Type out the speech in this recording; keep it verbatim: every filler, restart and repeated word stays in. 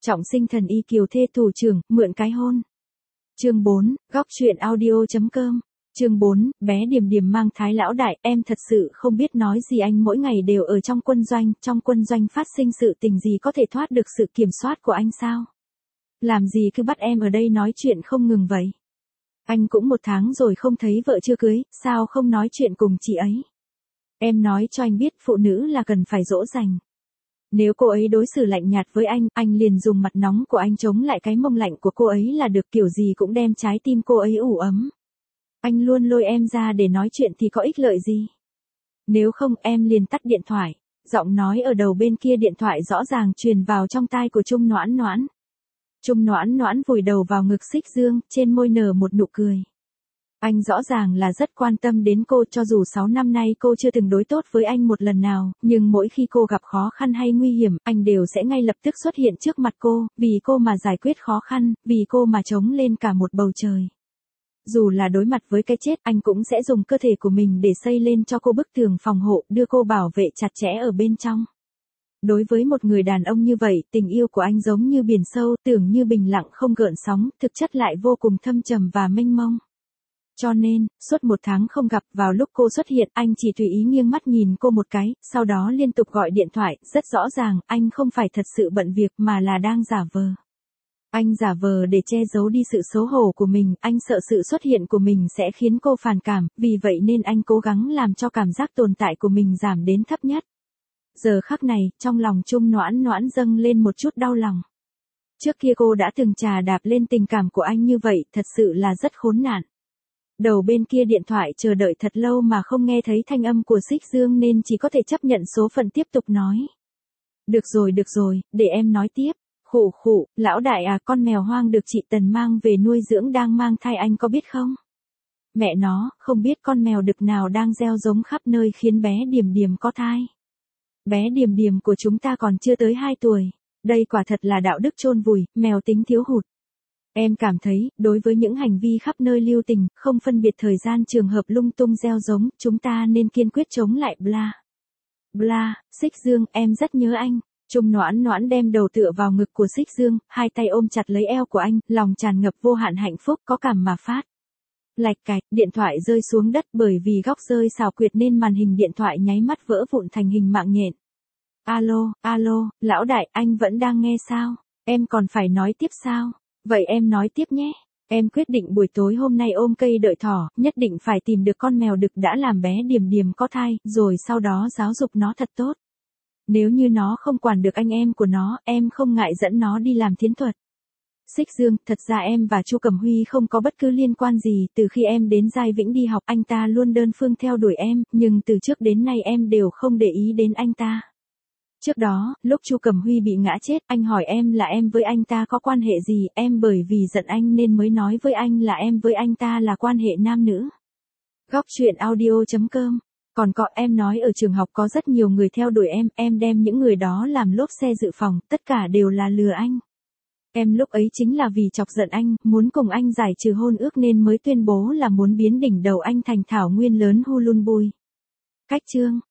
Trọng sinh thần y kiều thê thủ trưởng, mượn cái hôn. Chương bốn, góc truyện audio.com. Chương bốn, bé Điềm Điềm mang thái lão đại, em thật sự không biết nói gì, anh mỗi ngày đều ở trong quân doanh, trong quân doanh phát sinh sự tình gì có thể thoát được sự kiểm soát của anh sao? Làm gì cứ bắt em ở đây nói chuyện không ngừng vậy? Anh cũng một tháng rồi không thấy vợ chưa cưới, sao không nói chuyện cùng chị ấy? Em nói cho anh biết phụ nữ là cần phải dỗ dành. Nếu cô ấy đối xử lạnh nhạt với anh, anh liền dùng mặt nóng của anh chống lại cái mông lạnh của cô ấy là được, kiểu gì cũng đem trái tim cô ấy ủ ấm. Anh luôn lôi em ra để nói chuyện thì có ích lợi gì? Nếu không em liền tắt điện thoại. Giọng nói ở đầu bên kia điện thoại rõ ràng truyền vào trong tai của Trung Noãn Noãn. Trung Noãn Noãn vùi đầu vào ngực Xích Dương, trên môi nở một nụ cười. Anh rõ ràng là rất quan tâm đến cô, cho dù sáu năm nay cô chưa từng đối tốt với anh một lần nào, nhưng mỗi khi cô gặp khó khăn hay nguy hiểm, anh đều sẽ ngay lập tức xuất hiện trước mặt cô, vì cô mà giải quyết khó khăn, vì cô mà chống lên cả một bầu trời. Dù là đối mặt với cái chết, anh cũng sẽ dùng cơ thể của mình để xây lên cho cô bức tường phòng hộ, đưa cô bảo vệ chặt chẽ ở bên trong. Đối với một người đàn ông như vậy, tình yêu của anh giống như biển sâu, tưởng như bình lặng không gợn sóng, thực chất lại vô cùng thâm trầm và mênh mông. Cho nên, suốt một tháng không gặp, vào lúc cô xuất hiện, anh chỉ tùy ý nghiêng mắt nhìn cô một cái, sau đó liên tục gọi điện thoại, rất rõ ràng, anh không phải thật sự bận việc mà là đang giả vờ. Anh giả vờ để che giấu đi sự xấu hổ của mình, anh sợ sự xuất hiện của mình sẽ khiến cô phản cảm, vì vậy nên anh cố gắng làm cho cảm giác tồn tại của mình giảm đến thấp nhất. Giờ khắc này, trong lòng Trung Noãn Noãn dâng lên một chút đau lòng. Trước kia cô đã từng trà đạp lên tình cảm của anh như vậy, thật sự là rất khốn nạn. Đầu bên kia điện thoại chờ đợi thật lâu mà không nghe thấy thanh âm của Xích Dương nên chỉ có thể chấp nhận số phận tiếp tục nói. Được rồi được rồi, để em nói tiếp. Khụ khụ, lão đại à, con mèo hoang được chị Tần mang về nuôi dưỡng đang mang thai, anh có biết không? Mẹ nó, không biết con mèo đực nào đang gieo giống khắp nơi khiến bé Điềm Điềm có thai. Bé Điềm Điềm của chúng ta còn chưa tới hai tuổi. Đây quả thật là đạo đức chôn vùi, mèo tính thiếu hụt. Em cảm thấy, đối với những hành vi khắp nơi lưu tình, không phân biệt thời gian trường hợp lung tung gieo giống, chúng ta nên kiên quyết chống lại bla. Bla, Xích Dương, em rất nhớ anh. Trung Noãn Noãn đem đầu tựa vào ngực của Xích Dương, hai tay ôm chặt lấy eo của anh, lòng tràn ngập vô hạn hạnh phúc, có cảm mà phát. Lạch cạch, điện thoại rơi xuống đất, bởi vì góc rơi xào quyệt nên màn hình điện thoại nháy mắt vỡ vụn thành hình mạng nhện. Alo, alo, lão đại, anh vẫn đang nghe sao? Em còn phải nói tiếp sao? Vậy em nói tiếp nhé. Em quyết định buổi tối hôm nay ôm cây đợi thỏ, nhất định phải tìm được con mèo đực đã làm bé Điềm Điềm có thai, rồi sau đó giáo dục nó thật tốt. Nếu như nó không quản được anh em của nó, em không ngại dẫn nó đi làm thiến thuật. Xích Dương, thật ra em và Chu Cẩm Huy không có bất cứ liên quan gì, từ khi em đến Giai Vĩnh đi học anh ta luôn đơn phương theo đuổi em, nhưng từ trước đến nay em đều không để ý đến anh ta. Trước đó, lúc Chu Cẩm Huy bị ngã chết, anh hỏi em là em với anh ta có quan hệ gì, em bởi vì giận anh nên mới nói với anh là em với anh ta là quan hệ nam nữ. Góc truyện audio.com. Còn có, em nói ở trường học có rất nhiều người theo đuổi em, em đem những người đó làm lốp xe dự phòng, tất cả đều là lừa anh. Em lúc ấy chính là vì chọc giận anh, muốn cùng anh giải trừ hôn ước nên mới tuyên bố là muốn biến đỉnh đầu anh thành thảo nguyên lớn Hulunbui. Cách chương.